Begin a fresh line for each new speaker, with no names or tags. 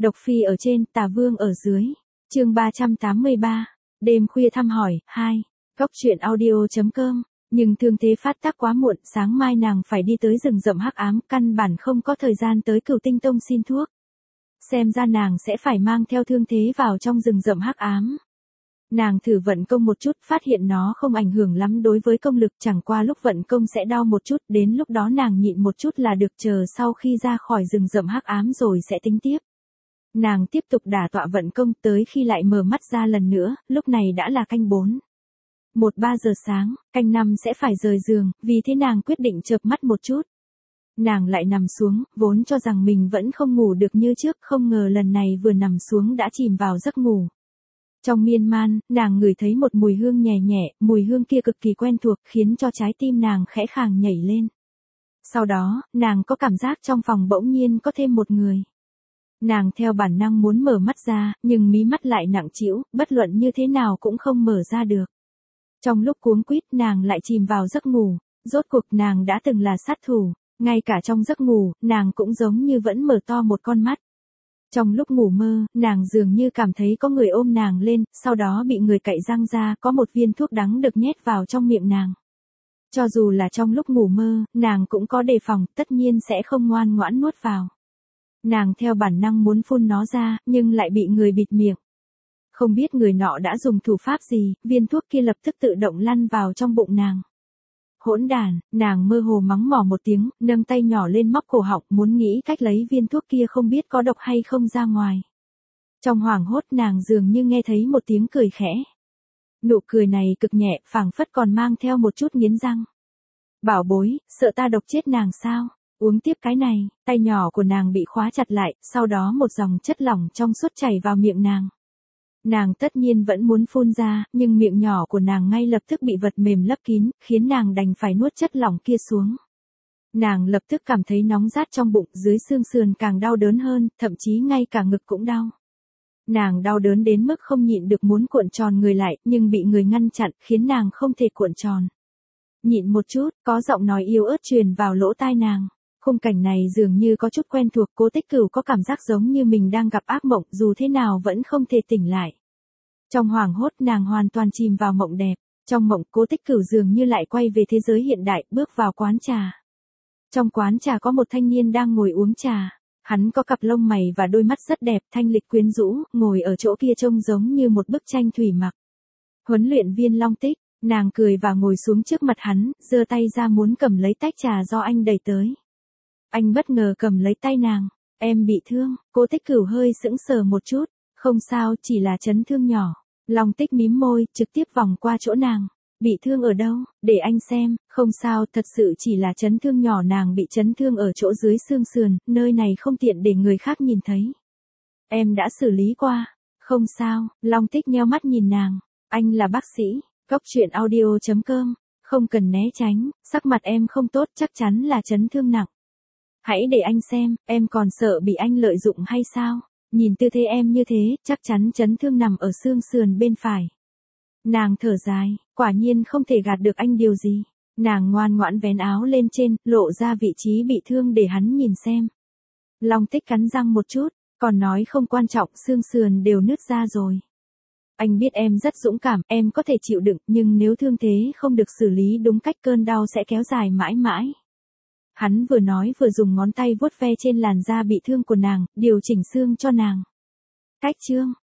Độc Phi ở trên, Tà Vương ở dưới. Chương 383. Đêm khuya thăm hỏi 2. Góc truyện audio.com. Nhưng thương thế phát tác quá muộn, sáng mai nàng phải đi tới rừng rậm hắc ám, căn bản không có thời gian tới Cửu Tinh Tông xin thuốc. Xem ra nàng sẽ phải mang theo thương thế vào trong rừng rậm hắc ám. Nàng thử vận công một chút, phát hiện nó không ảnh hưởng lắm đối với công lực, chẳng qua lúc vận công sẽ đau một chút, đến lúc đó nàng nhịn một chút là được, chờ sau khi ra khỏi rừng rậm hắc ám rồi sẽ tính tiếp. Nàng tiếp tục đả tọa vận công tới khi lại mở mắt ra lần nữa, lúc này đã là canh 4. 1-3 giờ sáng, canh 5 sẽ phải rời giường, vì thế nàng quyết định chợp mắt một chút. Nàng lại nằm xuống, vốn cho rằng mình vẫn không ngủ được như trước, không ngờ lần này vừa nằm xuống đã chìm vào giấc ngủ. Trong miên man, nàng ngửi thấy một mùi hương nhẹ nhẹ, mùi hương kia cực kỳ quen thuộc, khiến cho trái tim nàng khẽ khàng nhảy lên. Sau đó, nàng có cảm giác trong phòng bỗng nhiên có thêm một người. Nàng theo bản năng muốn mở mắt ra, nhưng mí mắt lại nặng trĩu, bất luận như thế nào cũng không mở ra được. Trong lúc cuống quýt nàng lại chìm vào giấc ngủ, rốt cuộc nàng đã từng là sát thủ, ngay cả trong giấc ngủ, nàng cũng giống như vẫn mở to một con mắt. Trong lúc ngủ mơ, nàng dường như cảm thấy có người ôm nàng lên, sau đó bị người cạy răng ra, có một viên thuốc đắng được nhét vào trong miệng nàng. Cho dù là trong lúc ngủ mơ, nàng cũng có đề phòng, tất nhiên sẽ không ngoan ngoãn nuốt vào. Nàng theo bản năng muốn phun nó ra, nhưng lại bị người bịt miệng. Không biết người nọ đã dùng thủ pháp gì, viên thuốc kia lập tức tự động lăn vào trong bụng nàng. Hỗn đản, nàng mơ hồ mắng mỏ một tiếng, nâng tay nhỏ lên móc cổ họng, muốn nghĩ cách lấy viên thuốc kia không biết có độc hay không ra ngoài. Trong hoảng hốt nàng dường như nghe thấy một tiếng cười khẽ. Nụ cười này cực nhẹ, phảng phất còn mang theo một chút nghiến răng. Bảo bối, sợ ta độc chết nàng sao? Uống tiếp cái này, tay nhỏ của nàng bị khóa chặt lại, sau đó một dòng chất lỏng trong suốt chảy vào miệng nàng. Nàng tất nhiên vẫn muốn phun ra, nhưng miệng nhỏ của nàng ngay lập tức bị vật mềm lấp kín, khiến nàng đành phải nuốt chất lỏng kia xuống. Nàng lập tức cảm thấy nóng rát trong bụng, dưới xương sườn càng đau đớn hơn, thậm chí ngay cả ngực cũng đau. Nàng đau đớn đến mức không nhịn được muốn cuộn tròn người lại, nhưng bị người ngăn chặn, khiến nàng không thể cuộn tròn. Nhịn một chút, có giọng nói yếu ớt truyền vào lỗ tai nàng. Khung cảnh này dường như có chút quen thuộc, Cố Tích Cửu có cảm giác giống như mình đang gặp ác mộng, dù thế nào vẫn không thể tỉnh lại. Trong hoảng hốt nàng hoàn toàn chìm vào mộng đẹp, trong mộng Cố Tích Cửu dường như lại quay về thế giới hiện đại, bước vào quán trà. Trong quán trà có một thanh niên đang ngồi uống trà, hắn có cặp lông mày và đôi mắt rất đẹp, thanh lịch quyến rũ, ngồi ở chỗ kia trông giống như một bức tranh thủy mặc. Huấn luyện viên Long Tích, nàng cười và ngồi xuống trước mặt hắn, giơ tay ra muốn cầm lấy tách trà do anh đẩy tới. Anh bất ngờ cầm lấy tay nàng. Em bị thương, Cố Tích Cửu hơi sững sờ một chút. Không sao, chỉ là chấn thương nhỏ. Long Tích mím môi, trực tiếp vòng qua chỗ nàng. Bị thương ở đâu, để anh xem. Không sao, thật sự chỉ là chấn thương nhỏ, nàng bị chấn thương ở chỗ dưới xương sườn, nơi này không tiện để người khác nhìn thấy. Em đã xử lý qua. Không sao, Long Tích nheo mắt nhìn nàng. Anh là bác sĩ, Góc truyện audio.com. Không cần né tránh, sắc mặt em không tốt, chắc chắn là chấn thương nặng. Hãy để anh xem, em còn sợ bị anh lợi dụng hay sao? Nhìn tư thế em như thế, chắc chắn chấn thương nằm ở xương sườn bên phải. Nàng thở dài, quả nhiên không thể gạt được anh điều gì. Nàng ngoan ngoãn vén áo lên trên, lộ ra vị trí bị thương để hắn nhìn xem. Long Tích cắn răng một chút, còn nói không quan trọng, xương sườn đều nứt ra rồi. Anh biết em rất dũng cảm, em có thể chịu đựng, nhưng nếu thương thế không được xử lý đúng cách, cơn đau sẽ kéo dài mãi mãi. Hắn vừa nói vừa dùng ngón tay vuốt ve trên làn da bị thương của nàng, điều chỉnh xương cho nàng. Cách chương,